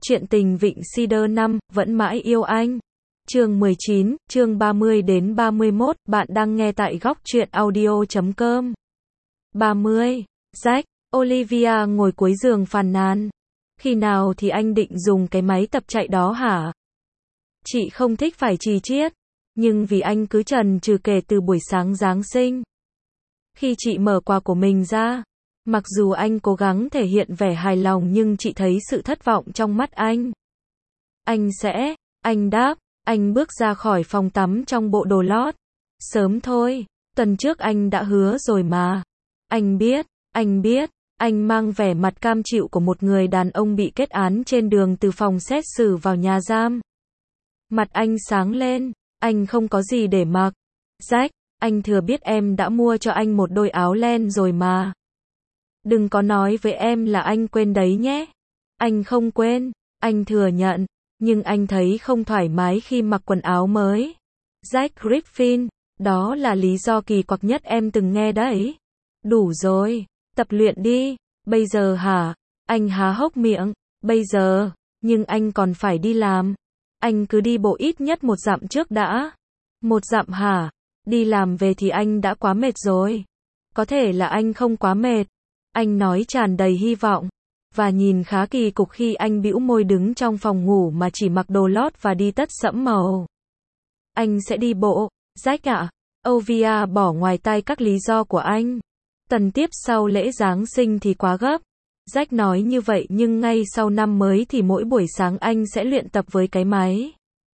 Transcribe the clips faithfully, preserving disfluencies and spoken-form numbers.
Chuyện tình Vịnh Cedar năm, vẫn mãi yêu anh. Chương mười chín, chương ba mươi đến ba mươi mốt, bạn đang nghe tại góc truyện audio chấm com. ba mươi. Jack, Olivia ngồi cuối giường phàn nàn. Khi nào thì anh định dùng cái máy tập chạy đó hả? Chị không thích phải trì chiết, nhưng vì anh cứ chần chừ kể từ buổi sáng Giáng sinh. Khi chị mở quà của mình ra, mặc dù anh cố gắng thể hiện vẻ hài lòng nhưng chị thấy sự thất vọng trong mắt anh. Anh sẽ, anh đáp, anh bước ra khỏi phòng tắm trong bộ đồ lót. Sớm thôi, tuần trước anh đã hứa rồi mà. Anh biết, anh biết, anh mang vẻ mặt cam chịu của một người đàn ông bị kết án trên đường từ phòng xét xử vào nhà giam. Mặt anh sáng lên, anh không có gì để mặc. Jack, anh thừa biết em đã mua cho anh một đôi áo len rồi mà. Đừng có nói với em là anh quên đấy nhé. Anh không quên, anh thừa nhận, nhưng anh thấy không thoải mái khi mặc quần áo mới. Jack Griffin, đó là lý do kỳ quặc nhất em từng nghe đấy. Đủ rồi, tập luyện đi. Bây giờ hả? Anh há hốc miệng. Bây giờ, nhưng anh còn phải đi làm. Anh cứ đi bộ ít nhất một dặm trước đã. Một dặm hả? Đi làm về thì anh đã quá mệt rồi. Có thể là anh không quá mệt. Anh nói tràn đầy hy vọng, và nhìn khá kỳ cục khi anh bĩu môi đứng trong phòng ngủ mà chỉ mặc đồ lót và đi tất sẫm màu. Anh sẽ đi bộ, Jack ạ. Olivia bỏ ngoài tai các lý do của anh. Tuần tiếp sau lễ Giáng sinh thì quá gấp. Jack nói như vậy nhưng ngay sau năm mới thì mỗi buổi sáng anh sẽ luyện tập với cái máy.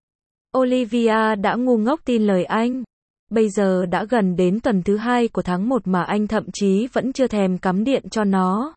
Olivia đã ngu ngốc tin lời anh. Bây giờ đã gần đến tuần thứ hai của tháng một mà anh thậm chí vẫn chưa thèm cắm điện cho nó.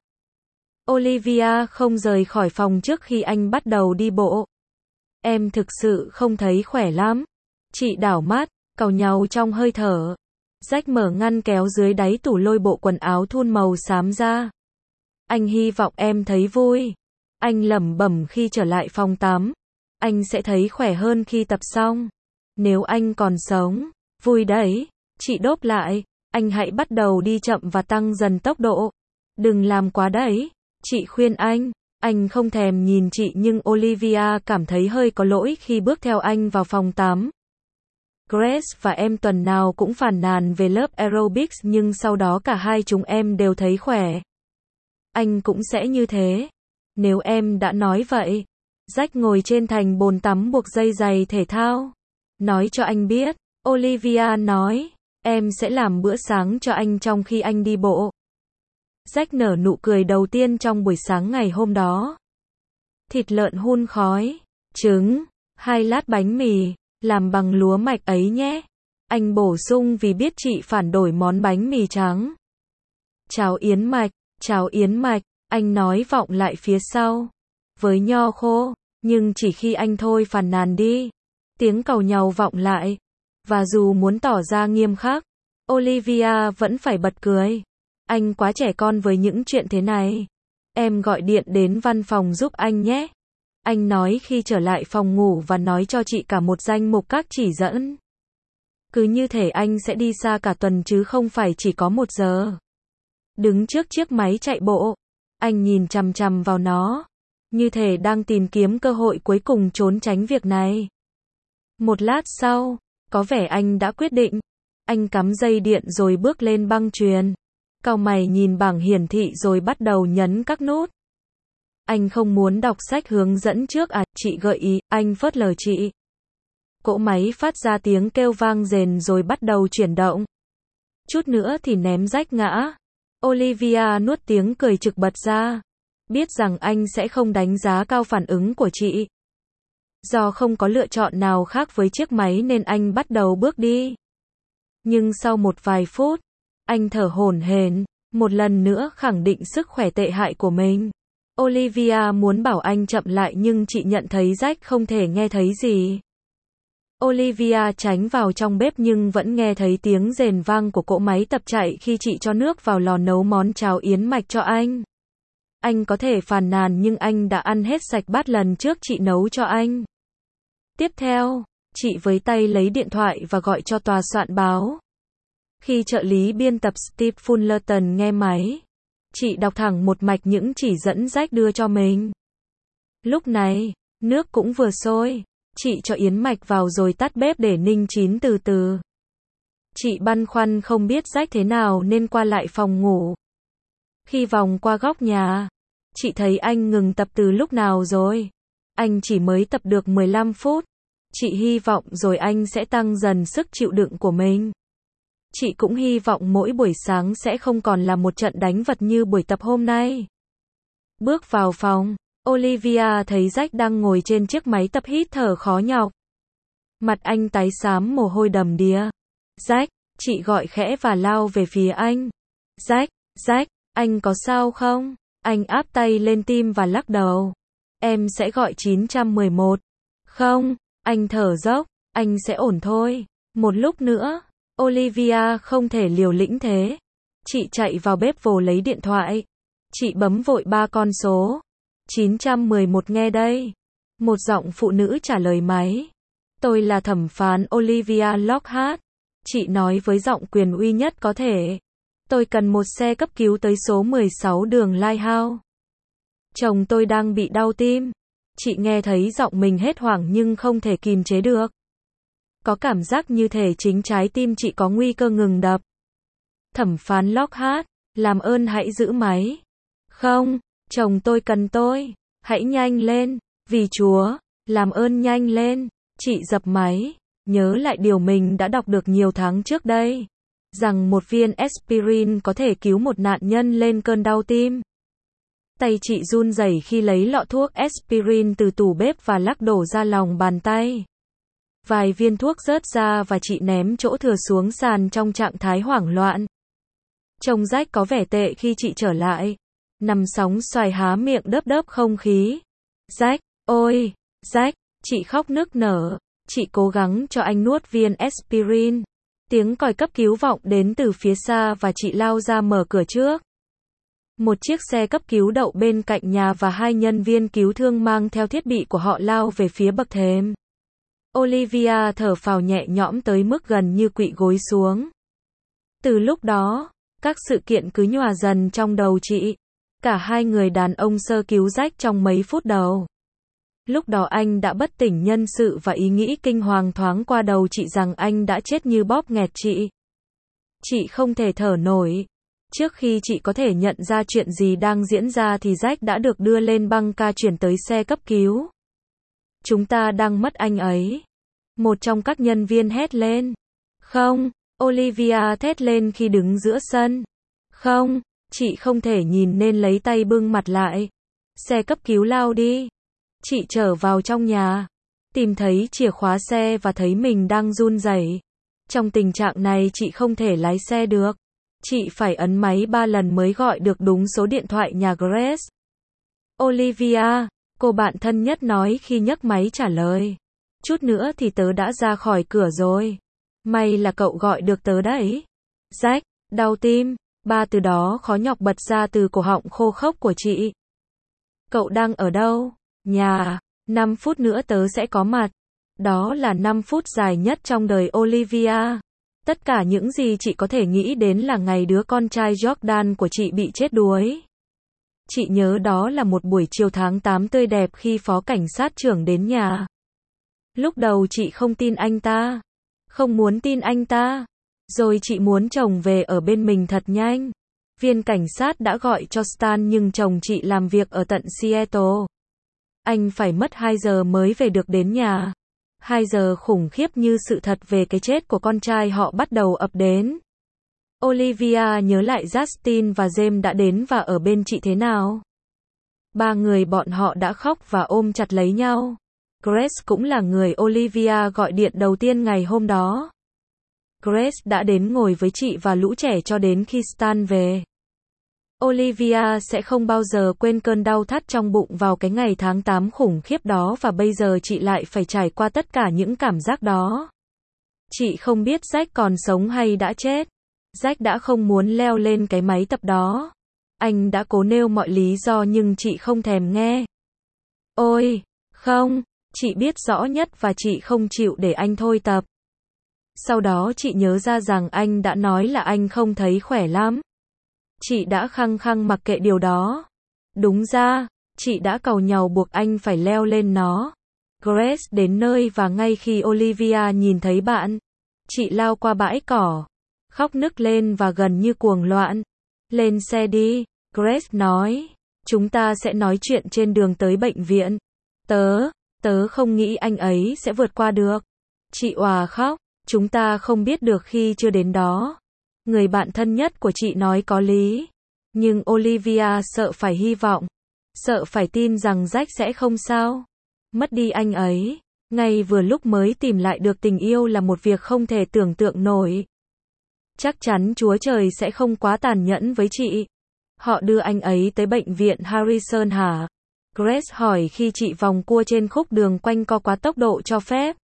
Olivia không rời khỏi phòng trước khi anh bắt đầu đi bộ. Em thực sự không thấy khỏe lắm. Chị đảo mắt, càu nhàu trong hơi thở. Jack mở ngăn kéo dưới đáy tủ lôi bộ quần áo thun màu xám ra. Anh hy vọng em thấy vui. Anh lẩm bẩm khi trở lại phòng tắm. Anh sẽ thấy khỏe hơn khi tập xong. Nếu anh còn sống. Vui đấy, chị đốp lại, anh hãy bắt đầu đi chậm và tăng dần tốc độ. Đừng làm quá đấy, chị khuyên anh. Anh không thèm nhìn chị nhưng Olivia cảm thấy hơi có lỗi khi bước theo anh vào phòng tắm. Grace và em tuần nào cũng phàn nàn về lớp aerobics nhưng sau đó cả hai chúng em đều thấy khỏe. Anh cũng sẽ như thế. Nếu em đã nói vậy. Jack ngồi trên thành bồn tắm buộc dây giày thể thao. Nói cho anh biết. Olivia nói, em sẽ làm bữa sáng cho anh trong khi anh đi bộ. Jack nở nụ cười đầu tiên trong buổi sáng ngày hôm đó. Thịt lợn hun khói, trứng, hai lát bánh mì, làm bằng lúa mạch ấy nhé. Anh bổ sung vì biết chị phản đối món bánh mì trắng. Cháo yến mạch, cháo yến mạch, anh nói vọng lại phía sau. Với nho khô, nhưng chỉ khi anh thôi phàn nàn đi. Tiếng càu nhàu vọng lại. Và dù muốn tỏ ra nghiêm khắc, Olivia vẫn phải bật cười. Anh quá trẻ con với những chuyện thế này. Em gọi điện đến văn phòng giúp anh nhé. Anh nói khi trở lại phòng ngủ và nói cho chị cả một danh mục các chỉ dẫn. Cứ như thể anh sẽ đi xa cả tuần chứ không phải chỉ có một giờ. Đứng trước chiếc máy chạy bộ, anh nhìn chằm chằm vào nó, như thể đang tìm kiếm cơ hội cuối cùng trốn tránh việc này. Một lát sau, có vẻ anh đã quyết định. Anh cắm dây điện rồi bước lên băng chuyền. Cau mày nhìn bảng hiển thị rồi bắt đầu nhấn các nút. Anh không muốn đọc sách hướng dẫn trước à, chị gợi ý, anh phớt lờ chị. Cỗ máy phát ra tiếng kêu vang rền rồi bắt đầu chuyển động. Chút nữa thì ném Jack ngã. Olivia nuốt tiếng cười trực bật ra. Biết rằng anh sẽ không đánh giá cao phản ứng của chị. Do không có lựa chọn nào khác với chiếc máy nên anh bắt đầu bước đi. Nhưng sau một vài phút, anh thở hổn hển, một lần nữa khẳng định sức khỏe tệ hại của mình. Olivia muốn bảo anh chậm lại nhưng chị nhận thấy Jack không thể nghe thấy gì. Olivia tránh vào trong bếp nhưng vẫn nghe thấy tiếng rền vang của cỗ máy tập chạy khi chị cho nước vào lò nấu món cháo yến mạch cho anh. Anh có thể phàn nàn nhưng anh đã ăn hết sạch bát lần trước chị nấu cho anh. Tiếp theo, chị với tay lấy điện thoại và gọi cho tòa soạn báo. Khi trợ lý biên tập Steve Fullerton nghe máy, chị đọc thẳng một mạch những chỉ dẫn Jack đưa cho mình. Lúc này, nước cũng vừa sôi. Chị cho yến mạch vào rồi tắt bếp để ninh chín từ từ. Chị băn khoăn không biết Jack thế nào nên qua lại phòng ngủ. Khi vòng qua góc nhà, chị thấy anh ngừng tập từ lúc nào rồi. Anh chỉ mới tập được mười lăm phút. Chị hy vọng rồi anh sẽ tăng dần sức chịu đựng của mình. Chị cũng hy vọng mỗi buổi sáng sẽ không còn là một trận đánh vật như buổi tập hôm nay. Bước vào phòng, Olivia thấy Jack đang ngồi trên chiếc máy tập hít thở khó nhọc. Mặt anh tái xám mồ hôi đầm đìa. Jack, chị gọi khẽ và lao về phía anh. Jack, Jack, anh có sao không? Anh áp tay lên tim và lắc đầu. Em sẽ gọi chín một một. Không, anh thở dốc, anh sẽ ổn thôi. Một lúc nữa, Olivia không thể liều lĩnh thế. Chị chạy vào bếp vồ lấy điện thoại. Chị bấm vội ba con số. chín một một nghe đây. Một giọng phụ nữ trả lời máy. Tôi là thẩm phán Olivia Lockhart. Chị nói với giọng quyền uy nhất có thể. Tôi cần một xe cấp cứu tới số mười sáu đường Lighthouse. Chồng tôi đang bị đau tim. Chị nghe thấy giọng mình hết hoảng nhưng không thể kìm chế được. Có cảm giác như thể chính trái tim chị có nguy cơ ngừng đập. Thẩm phán Lockhart, làm ơn hãy giữ máy. Không, chồng tôi cần tôi. Hãy nhanh lên, vì Chúa, làm ơn nhanh lên. Chị dập máy, nhớ lại điều mình đã đọc được nhiều tháng trước đây. Rằng một viên aspirin có thể cứu một nạn nhân lên cơn đau tim. Tay chị run rẩy khi lấy lọ thuốc aspirin từ tủ bếp và lắc đổ ra lòng bàn tay. Vài viên thuốc rớt ra và chị ném chỗ thừa xuống sàn trong trạng thái hoảng loạn. Trông Jack có vẻ tệ khi chị trở lại. Nằm sóng xoài há miệng đớp đớp không khí. Jack, ôi, Jack, chị khóc nức nở. Chị cố gắng cho anh nuốt viên aspirin. Tiếng còi cấp cứu vọng đến từ phía xa và chị lao ra mở cửa trước. Một chiếc xe cấp cứu đậu bên cạnh nhà và hai nhân viên cứu thương mang theo thiết bị của họ lao về phía bậc thềm. Olivia thở phào nhẹ nhõm tới mức gần như quỵ gối xuống. Từ lúc đó, các sự kiện cứ nhòa dần trong đầu chị. Cả hai người đàn ông sơ cứu Jack trong mấy phút đầu. Lúc đó anh đã bất tỉnh nhân sự và ý nghĩ kinh hoàng thoáng qua đầu chị rằng anh đã chết như bóp nghẹt chị. Chị không thể thở nổi. Trước khi chị có thể nhận ra chuyện gì đang diễn ra thì Jack đã được đưa lên băng ca chuyển tới xe cấp cứu. Chúng ta đang mất anh ấy. Một trong các nhân viên hét lên. Không, Olivia thét lên khi đứng giữa sân. Không, chị không thể nhìn nên lấy tay bưng mặt lại. Xe cấp cứu lao đi. Chị trở vào trong nhà. Tìm thấy chìa khóa xe và thấy mình đang run rẩy. Trong tình trạng này chị không thể lái xe được. Chị phải ấn máy ba lần mới gọi được đúng số điện thoại nhà Grace. Olivia, cô bạn thân nhất nói khi nhấc máy trả lời. Chút nữa thì tớ đã ra khỏi cửa rồi. May là cậu gọi được tớ đấy. Jack, đau tim. Ba từ đó khó nhọc bật ra từ cổ họng khô khốc của chị. Cậu đang ở đâu? Nhà. năm phút nữa tớ sẽ có mặt. Đó là năm phút dài nhất trong đời Olivia. Tất cả những gì chị có thể nghĩ đến là ngày đứa con trai Jordan của chị bị chết đuối. Chị nhớ đó là một buổi chiều tháng tám tươi đẹp khi phó cảnh sát trưởng đến nhà. Lúc đầu chị không tin anh ta. Không muốn tin anh ta. Rồi chị muốn chồng về ở bên mình thật nhanh. Viên cảnh sát đã gọi cho Stan nhưng chồng chị làm việc ở tận Seattle. Anh phải mất hai giờ mới về được đến nhà. hai giờ khủng khiếp như sự thật về cái chết của con trai họ bắt đầu ập đến. Olivia nhớ lại Justin và James đã đến và ở bên chị thế nào. Ba người bọn họ đã khóc và ôm chặt lấy nhau. Grace cũng là người Olivia gọi điện đầu tiên ngày hôm đó. Grace đã đến ngồi với chị và lũ trẻ cho đến khi Stan về. Olivia sẽ không bao giờ quên cơn đau thắt trong bụng vào cái ngày tháng tám khủng khiếp đó và bây giờ chị lại phải trải qua tất cả những cảm giác đó. Chị không biết Jack còn sống hay đã chết. Jack đã không muốn leo lên cái máy tập đó. Anh đã cố nêu mọi lý do nhưng chị không thèm nghe. Ôi, không, chị biết rõ nhất và chị không chịu để anh thôi tập. Sau đó chị nhớ ra rằng anh đã nói là anh không thấy khỏe lắm. Chị đã khăng khăng mặc kệ điều đó. Đúng ra, Chị đã càu nhàu buộc anh phải leo lên nó. Grace đến nơi và ngay khi Olivia nhìn thấy bạn, chị lao qua bãi cỏ, khóc nức lên và gần như cuồng loạn. Lên xe đi, Grace nói. Chúng ta sẽ nói chuyện trên đường tới bệnh viện. Tớ, tớ không nghĩ anh ấy sẽ vượt qua được. Chị òa khóc. Chúng ta không biết được khi chưa đến đó. Người bạn thân nhất của chị nói có lý. Nhưng Olivia sợ phải hy vọng. Sợ phải tin rằng Jack sẽ không sao. Mất đi anh ấy, ngay vừa lúc mới tìm lại được tình yêu là một việc không thể tưởng tượng nổi. Chắc chắn Chúa Trời sẽ không quá tàn nhẫn với chị. Họ đưa anh ấy tới bệnh viện Harrison hả? Grace hỏi khi chị vòng cua trên khúc đường quanh co quá tốc độ cho phép.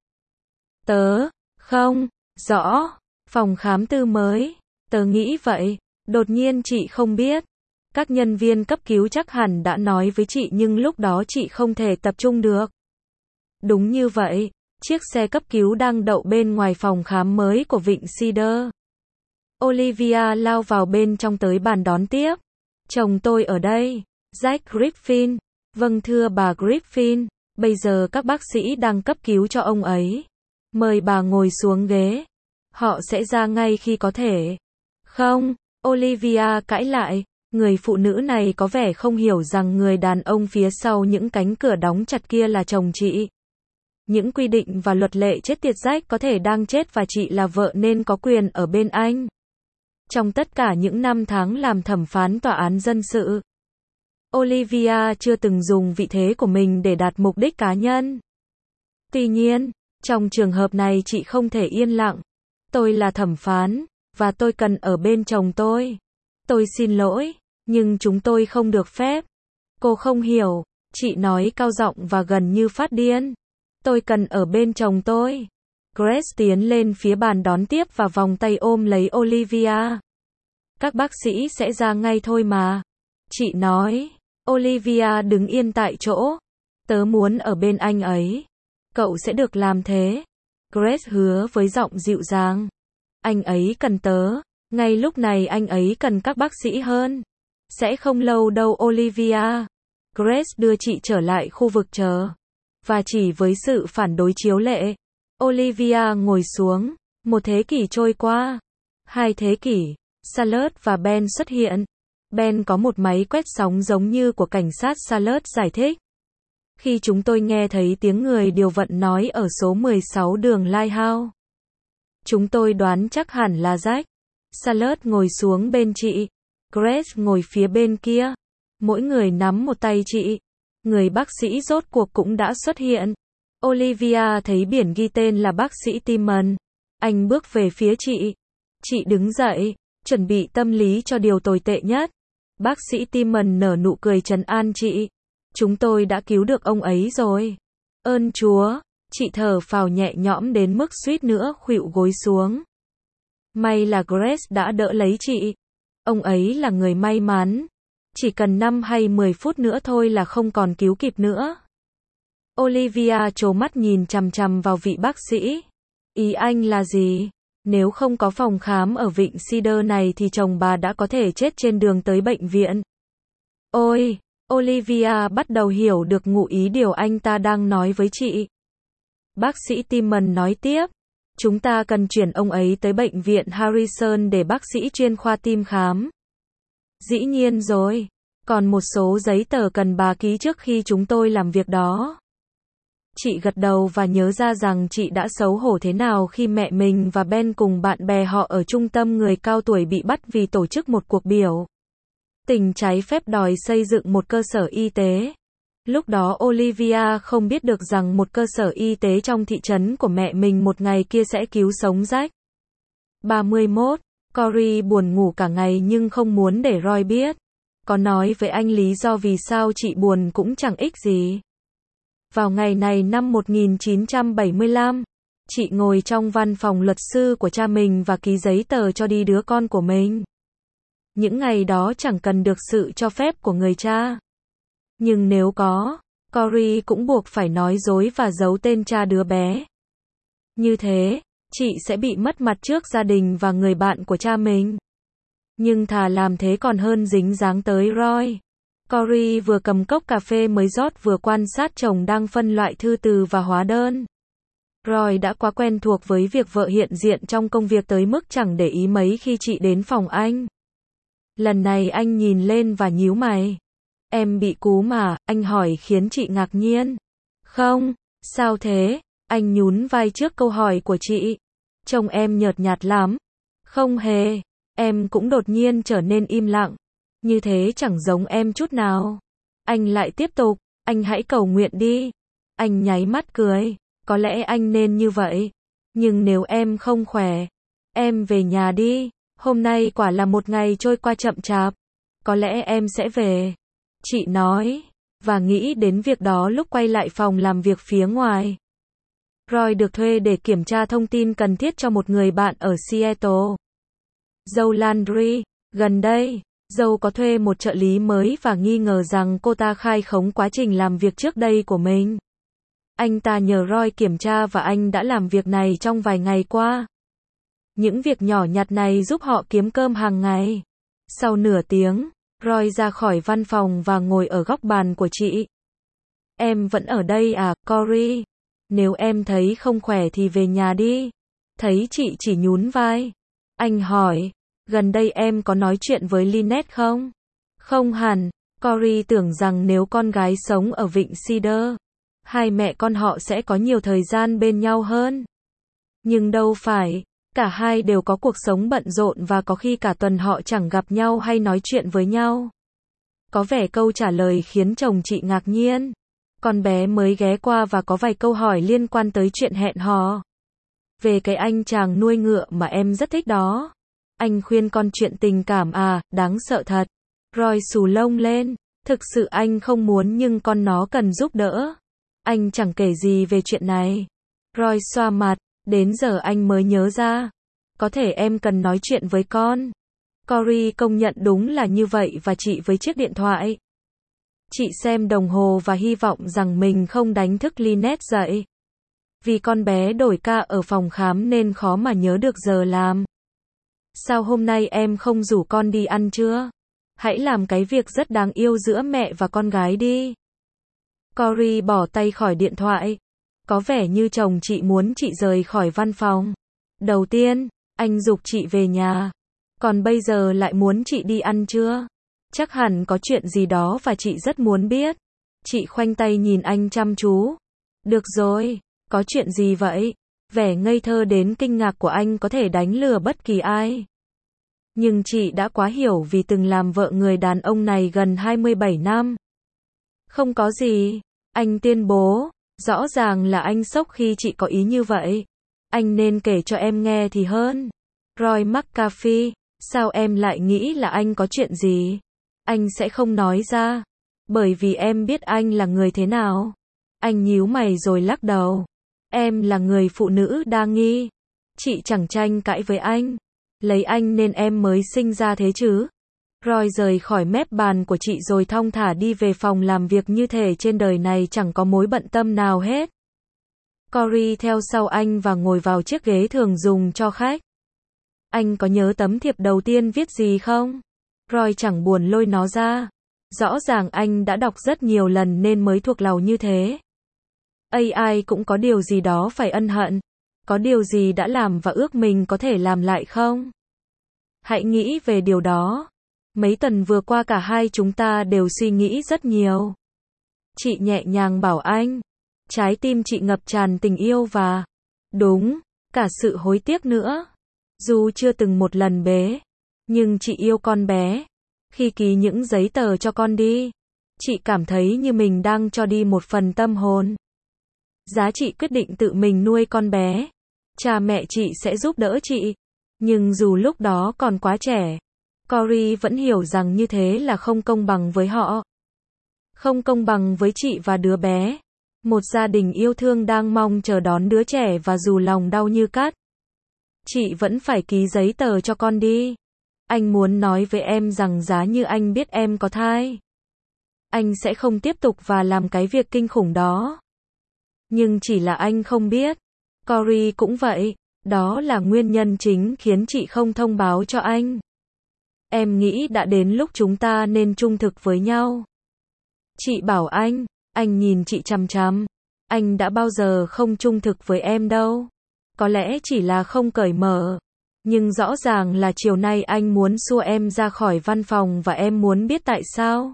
Tớ, không, rõ, phòng khám tư mới, tớ nghĩ vậy, đột nhiên chị không biết. Các nhân viên cấp cứu chắc hẳn đã nói với chị nhưng lúc đó chị không thể tập trung được. Đúng như vậy, chiếc xe cấp cứu đang đậu bên ngoài phòng khám mới của Vịnh Cedar. Olivia lao vào bên trong tới bàn đón tiếp. Chồng tôi ở đây, Jack Griffin. Vâng thưa bà Griffin, bây giờ các bác sĩ đang cấp cứu cho ông ấy. Mời bà ngồi xuống ghế. Họ sẽ ra ngay khi có thể. Không, Olivia cãi lại. Người phụ nữ này có vẻ không hiểu rằng người đàn ông phía sau những cánh cửa đóng chặt kia là chồng chị. Những quy định và luật lệ chết tiệt Jack có thể đang chết và chị là vợ nên có quyền ở bên anh. Trong tất cả những năm tháng làm thẩm phán tòa án dân sự, Olivia chưa từng dùng vị thế của mình để đạt mục đích cá nhân. Tuy nhiên, trong trường hợp này chị không thể yên lặng. Tôi là thẩm phán, và tôi cần ở bên chồng tôi. Tôi xin lỗi, nhưng chúng tôi không được phép. Cô không hiểu, chị nói cao giọng và gần như phát điên. Tôi cần ở bên chồng tôi. Grace tiến lên phía bàn đón tiếp và vòng tay ôm lấy Olivia. Các bác sĩ sẽ ra ngay thôi mà. Chị nói. Olivia đứng yên tại chỗ. Tớ muốn ở bên anh ấy. Cậu sẽ được làm thế. Grace hứa với giọng dịu dàng. Anh ấy cần tớ. Ngay lúc này anh ấy cần các bác sĩ hơn. Sẽ không lâu đâu Olivia. Grace đưa chị trở lại khu vực chờ. Và chỉ với sự phản đối chiếu lệ, Olivia ngồi xuống. Một thế kỷ trôi qua. Hai thế kỷ. Charlotte và Ben xuất hiện. Ben có một máy quét sóng giống như của cảnh sát, Charlotte giải thích. Khi chúng tôi nghe thấy tiếng người điều vận nói ở số mười sáu đường Lighthouse, chúng tôi đoán chắc hẳn là Jack. Charlotte ngồi xuống bên chị. Grace ngồi phía bên kia. Mỗi người nắm một tay chị. Người bác sĩ rốt cuộc cũng đã xuất hiện. Olivia thấy biển ghi tên là bác sĩ Timon. Anh bước về phía chị. Chị đứng dậy, chuẩn bị tâm lý cho điều tồi tệ nhất. Bác sĩ Timon nở nụ cười trấn an chị. Chúng tôi đã cứu được ông ấy rồi. Ơn Chúa. Chị thở phào nhẹ nhõm đến mức suýt nữa khuỵu gối xuống. May là Grace đã đỡ lấy chị. Ông ấy là người may mắn. Chỉ cần năm hay mười phút nữa thôi là không còn cứu kịp nữa. Olivia trố mắt nhìn chằm chằm vào vị bác sĩ. Ý anh là gì? Nếu không có phòng khám ở Vịnh Cedar này thì chồng bà đã có thể chết trên đường tới bệnh viện. Ôi, Olivia bắt đầu hiểu được ngụ ý điều anh ta đang nói với chị. Bác sĩ Timon nói tiếp. Chúng ta cần chuyển ông ấy tới bệnh viện Harrison để bác sĩ chuyên khoa tim khám. Dĩ nhiên rồi. Còn một số giấy tờ cần bà ký trước khi chúng tôi làm việc đó. Chị gật đầu và nhớ ra rằng chị đã xấu hổ thế nào khi mẹ mình và Ben cùng bạn bè họ ở trung tâm người cao tuổi bị bắt vì tổ chức một cuộc biểu tình trái phép đòi xây dựng một cơ sở y tế. Lúc đó Olivia không biết được rằng một cơ sở y tế trong thị trấn của mẹ mình một ngày kia sẽ cứu sống Jack. ba mươi mốt. Cory buồn ngủ cả ngày nhưng không muốn để Roy biết. Có nói với anh lý do vì sao chị buồn cũng chẳng ích gì. Vào ngày này năm một nghìn chín trăm bảy mươi lăm, chị ngồi trong văn phòng luật sư của cha mình và ký giấy tờ cho đi đứa con của mình. Những ngày đó chẳng cần được sự cho phép của người cha. Nhưng nếu có, Cory cũng buộc phải nói dối và giấu tên cha đứa bé. Như thế, chị sẽ bị mất mặt trước gia đình và người bạn của cha mình. Nhưng thà làm thế còn hơn dính dáng tới Roy. Cory vừa cầm cốc cà phê mới rót vừa quan sát chồng đang phân loại thư từ và hóa đơn. Roy đã quá quen thuộc với việc vợ hiện diện trong công việc tới mức chẳng để ý mấy khi chị đến phòng anh. Lần này anh nhìn lên và nhíu mày. Em bị cúm à? Anh hỏi khiến chị ngạc nhiên. Không, sao thế? Anh nhún vai trước câu hỏi của chị. Trông em nhợt nhạt lắm. Không hề, em cũng đột nhiên trở nên im lặng. Như thế chẳng giống em chút nào. Anh lại tiếp tục, anh hãy cầu nguyện đi. Anh nháy mắt cười, có lẽ anh nên như vậy. Nhưng nếu em không khỏe, em về nhà đi. Hôm nay quả là một ngày trôi qua chậm chạp. Có lẽ em sẽ về. Chị nói, và nghĩ đến việc đó lúc quay lại phòng làm việc phía ngoài. Roy được thuê để kiểm tra thông tin cần thiết cho một người bạn ở Seattle. Joe Landry, gần đây, Joe có thuê một trợ lý mới và nghi ngờ rằng cô ta khai khống quá trình làm việc trước đây của mình. Anh ta nhờ Roy kiểm tra và anh đã làm việc này trong vài ngày qua. Những việc nhỏ nhặt này giúp họ kiếm cơm hàng ngày. Sau nửa tiếng, Roy ra khỏi văn phòng và ngồi ở góc bàn của chị. Em vẫn ở đây à, Cory? Nếu em thấy không khỏe thì về nhà đi. Thấy chị chỉ nhún vai. Anh hỏi, gần đây em có nói chuyện với Lynette không? Không hẳn, Cory tưởng rằng nếu con gái sống ở Vịnh Cedar, hai mẹ con họ sẽ có nhiều thời gian bên nhau hơn. Nhưng đâu phải, cả hai đều có cuộc sống bận rộn và có khi cả tuần họ chẳng gặp nhau hay nói chuyện với nhau. Có vẻ câu trả lời khiến chồng chị ngạc nhiên. Con bé mới ghé qua và có vài câu hỏi liên quan tới chuyện hẹn hò. Về cái anh chàng nuôi ngựa mà em rất thích đó. Anh khuyên con chuyện tình cảm à, đáng sợ thật. Roy xù lông lên. Thực sự anh không muốn nhưng con nó cần giúp đỡ. Anh chẳng kể gì về chuyện này. Roy xoa mặt. Đến giờ anh mới nhớ ra. Có thể em cần nói chuyện với con. Cory công nhận đúng là như vậy và chị với chiếc điện thoại. Chị xem đồng hồ và hy vọng rằng mình không đánh thức Lynette dậy. Vì con bé đổi ca ở phòng khám nên khó mà nhớ được giờ làm. Sao hôm nay em không rủ con đi ăn trưa? Hãy làm cái việc rất đáng yêu giữa mẹ và con gái đi. Cory bỏ tay khỏi điện thoại. Có vẻ như chồng chị muốn chị rời khỏi văn phòng. Đầu tiên, anh giục chị về nhà. Còn bây giờ lại muốn chị đi ăn trưa. Chắc hẳn có chuyện gì đó và chị rất muốn biết. Chị khoanh tay nhìn anh chăm chú. Được rồi, có chuyện gì vậy? Vẻ ngây thơ đến kinh ngạc của anh có thể đánh lừa bất kỳ ai. Nhưng chị đã quá hiểu vì từng làm vợ người đàn ông này gần hai mươi bảy năm. Không có gì, anh tuyên bố. Rõ ràng là anh sốc khi chị có ý như vậy. Anh nên kể cho em nghe thì hơn. Roy McCaffrey, sao em lại nghĩ là anh có chuyện gì? Anh sẽ không nói ra. Bởi vì em biết anh là người thế nào. Anh nhíu mày rồi lắc đầu. Em là người phụ nữ đa nghi. Chị chẳng tranh cãi với anh. Lấy anh nên em mới sinh ra thế chứ. Roy rời khỏi mép bàn của chị rồi thong thả đi về phòng làm việc như thể trên đời này chẳng có mối bận tâm nào hết. Cory theo sau anh và ngồi vào chiếc ghế thường dùng cho khách. Anh có nhớ tấm thiệp đầu tiên viết gì không? Roy chẳng buồn lôi nó ra. Rõ ràng anh đã đọc rất nhiều lần nên mới thuộc lòng như thế. a i cũng có điều gì đó phải ân hận. Có điều gì đã làm và ước mình có thể làm lại không? Hãy nghĩ về điều đó. Mấy tuần vừa qua cả hai chúng ta đều suy nghĩ rất nhiều. Chị nhẹ nhàng bảo anh. Trái tim chị ngập tràn tình yêu và, đúng, cả sự hối tiếc nữa. Dù chưa từng một lần bế, nhưng chị yêu con bé. Khi ký những giấy tờ cho con đi, chị cảm thấy như mình đang cho đi một phần tâm hồn. Giá chị quyết định tự mình nuôi con bé. Cha mẹ chị sẽ giúp đỡ chị. Nhưng dù lúc đó còn quá trẻ, Cory vẫn hiểu rằng như thế là không công bằng với họ. Không công bằng với chị và đứa bé. Một gia đình yêu thương đang mong chờ đón đứa trẻ và dù lòng đau như cắt. Chị vẫn phải ký giấy tờ cho con đi. Anh muốn nói với em rằng giá như anh biết em có thai, anh sẽ không tiếp tục và làm cái việc kinh khủng đó. Nhưng chỉ là anh không biết. Cory cũng vậy. Đó là nguyên nhân chính khiến chị không thông báo cho anh. Em nghĩ đã đến lúc chúng ta nên trung thực với nhau. Chị bảo anh, anh nhìn chị chằm chằm. Anh đã bao giờ không trung thực với em đâu. Có lẽ chỉ là không cởi mở. Nhưng rõ ràng là chiều nay anh muốn xua em ra khỏi văn phòng và em muốn biết tại sao.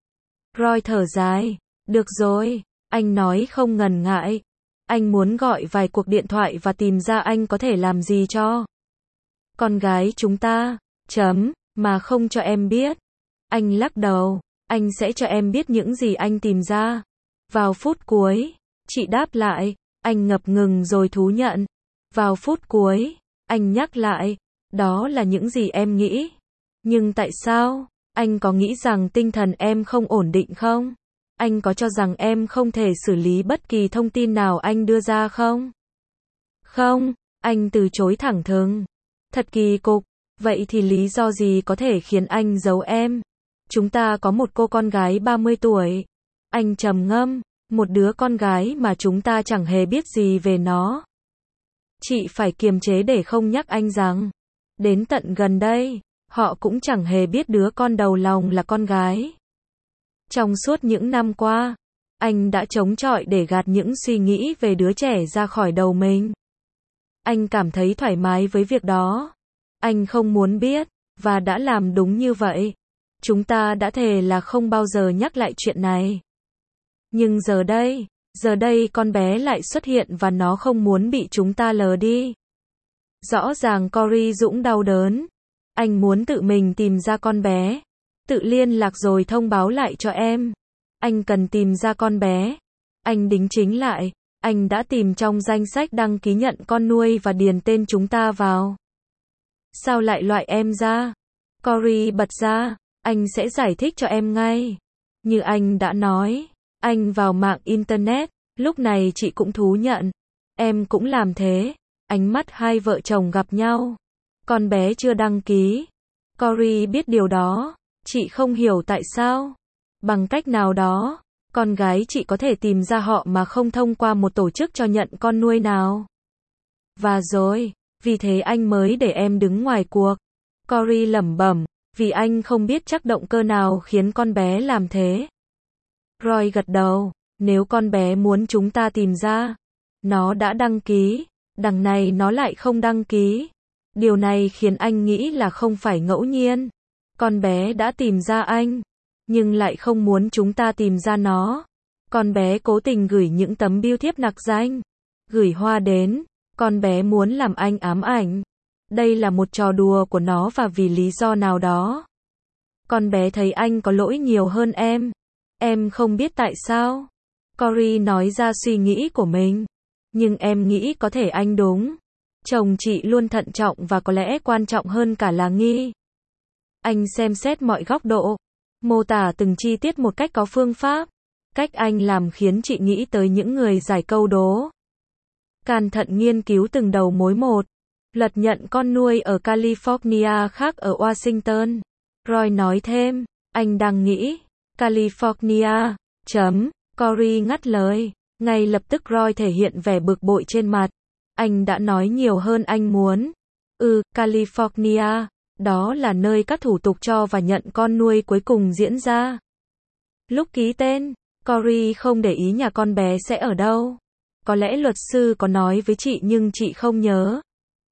Roy thở dài. Được rồi, anh nói không ngần ngại. Anh muốn gọi vài cuộc điện thoại và tìm ra anh có thể làm gì cho con gái chúng ta, chấm, mà không cho em biết. Anh lắc đầu, anh sẽ cho em biết những gì anh tìm ra. Vào phút cuối, chị đáp lại, anh ngập ngừng rồi thú nhận. Vào phút cuối, anh nhắc lại, đó là những gì em nghĩ. Nhưng tại sao? Anh có nghĩ rằng tinh thần em không ổn định không? Anh có cho rằng em không thể xử lý bất kỳ thông tin nào anh đưa ra không? Không, anh từ chối thẳng thừng. Thật kỳ cục, vậy thì lý do gì có thể khiến anh giấu em? Chúng ta có một cô con gái ba mươi tuổi. Anh trầm ngâm, một đứa con gái mà chúng ta chẳng hề biết gì về nó. Chị phải kiềm chế để không nhắc anh rằng, đến tận gần đây, họ cũng chẳng hề biết đứa con đầu lòng là con gái. Trong suốt những năm qua, anh đã chống chọi để gạt những suy nghĩ về đứa trẻ ra khỏi đầu mình. Anh cảm thấy thoải mái với việc đó. Anh không muốn biết, và đã làm đúng như vậy. Chúng ta đã thề là không bao giờ nhắc lại chuyện này. Nhưng giờ đây, giờ đây con bé lại xuất hiện và nó không muốn bị chúng ta lờ đi. Rõ ràng Cory dũng đau đớn. Anh muốn tự mình tìm ra con bé. Tự liên lạc rồi thông báo lại cho em. Anh cần tìm ra con bé. Anh đính chính lại. Anh đã tìm trong danh sách đăng ký nhận con nuôi và điền tên chúng ta vào. Sao lại loại em ra? Cory bật ra. Anh sẽ giải thích cho em ngay. Như anh đã nói, anh vào mạng Internet. Lúc này chị cũng thú nhận. Em cũng làm thế. Ánh mắt hai vợ chồng gặp nhau. Con bé chưa đăng ký. Cory biết điều đó. Chị không hiểu tại sao. Bằng cách nào đó, con gái chị có thể tìm ra họ mà không thông qua một tổ chức cho nhận con nuôi nào. Và rồi, vì thế anh mới để em đứng ngoài cuộc. Cory lẩm bẩm, vì anh không biết chắc động cơ nào khiến con bé làm thế. Roy gật đầu, nếu con bé muốn chúng ta tìm ra, nó đã đăng ký, đằng này nó lại không đăng ký. Điều này khiến anh nghĩ là không phải ngẫu nhiên. Con bé đã tìm ra anh, nhưng lại không muốn chúng ta tìm ra nó. Con bé cố tình gửi những tấm bưu thiếp nặc danh, gửi hoa đến, con bé muốn làm anh ám ảnh. Đây là một trò đùa của nó và vì lý do nào đó. Con bé thấy anh có lỗi nhiều hơn em. Em không biết tại sao. Cory nói ra suy nghĩ của mình. Nhưng em nghĩ có thể anh đúng. Chồng chị luôn thận trọng và có lẽ quan trọng hơn cả là nghi. Anh xem xét mọi góc độ, mô tả từng chi tiết một cách có phương pháp. Cách anh làm khiến chị nghĩ tới những người giải câu đố. Cẩn thận nghiên cứu từng đầu mối một. Luật nhận con nuôi ở California khác ở Washington. Roy nói thêm, anh đang nghĩ, California, chấm, Cory ngắt lời. Ngay lập tức Roy thể hiện vẻ bực bội trên mặt. Anh đã nói nhiều hơn anh muốn. Ừ, California, đó là nơi các thủ tục cho và nhận con nuôi cuối cùng diễn ra. Lúc ký tên, Cory không để ý nhà con bé sẽ ở đâu. Có lẽ luật sư có nói với chị nhưng chị không nhớ.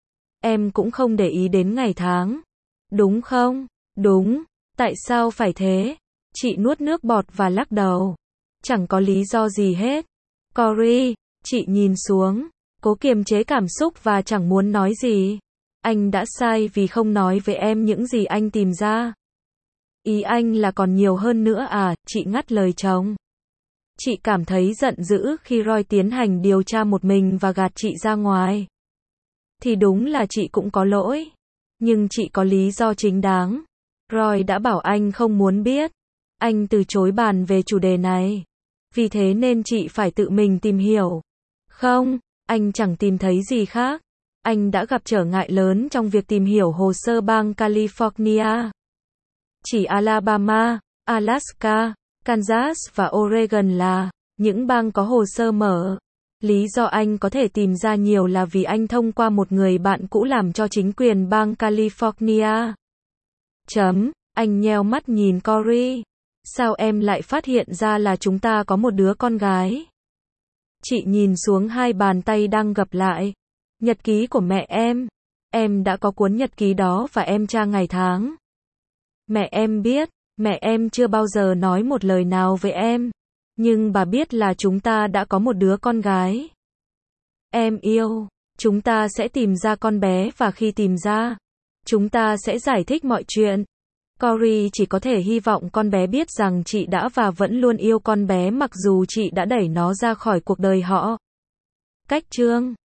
Em cũng không để ý đến ngày tháng. Đúng không? Đúng. Tại sao phải thế? Chị nuốt nước bọt và lắc đầu. Chẳng có lý do gì hết. Cory, chị nhìn xuống, cố kiềm chế cảm xúc và chẳng muốn nói gì. Anh đã sai vì không nói với em những gì anh tìm ra. Ý anh là còn nhiều hơn nữa à, chị ngắt lời chồng. Chị cảm thấy giận dữ khi Roy tiến hành điều tra một mình và gạt chị ra ngoài. Thì đúng là chị cũng có lỗi. Nhưng chị có lý do chính đáng. Roy đã bảo anh không muốn biết. Anh từ chối bàn về chủ đề này. Vì thế nên chị phải tự mình tìm hiểu. Không, anh chẳng tìm thấy gì khác. Anh đã gặp trở ngại lớn trong việc tìm hiểu hồ sơ bang California. Chỉ Alabama, Alaska, Kansas và Oregon là những bang có hồ sơ mở. Lý do anh có thể tìm ra nhiều là vì anh thông qua một người bạn cũ làm cho chính quyền bang California. Chấm, anh nheo mắt nhìn Cory. Sao em lại phát hiện ra là chúng ta có một đứa con gái? Chị nhìn xuống hai bàn tay đang gập lại. Nhật ký của mẹ em. Em đã có cuốn nhật ký đó và em tra ngày tháng. Mẹ em biết, mẹ em chưa bao giờ nói một lời nào với em. Nhưng bà biết là chúng ta đã có một đứa con gái. Em yêu, chúng ta sẽ tìm ra con bé và khi tìm ra, chúng ta sẽ giải thích mọi chuyện. Cory chỉ có thể hy vọng con bé biết rằng chị đã và vẫn luôn yêu con bé mặc dù chị đã đẩy nó ra khỏi cuộc đời họ. Cách chương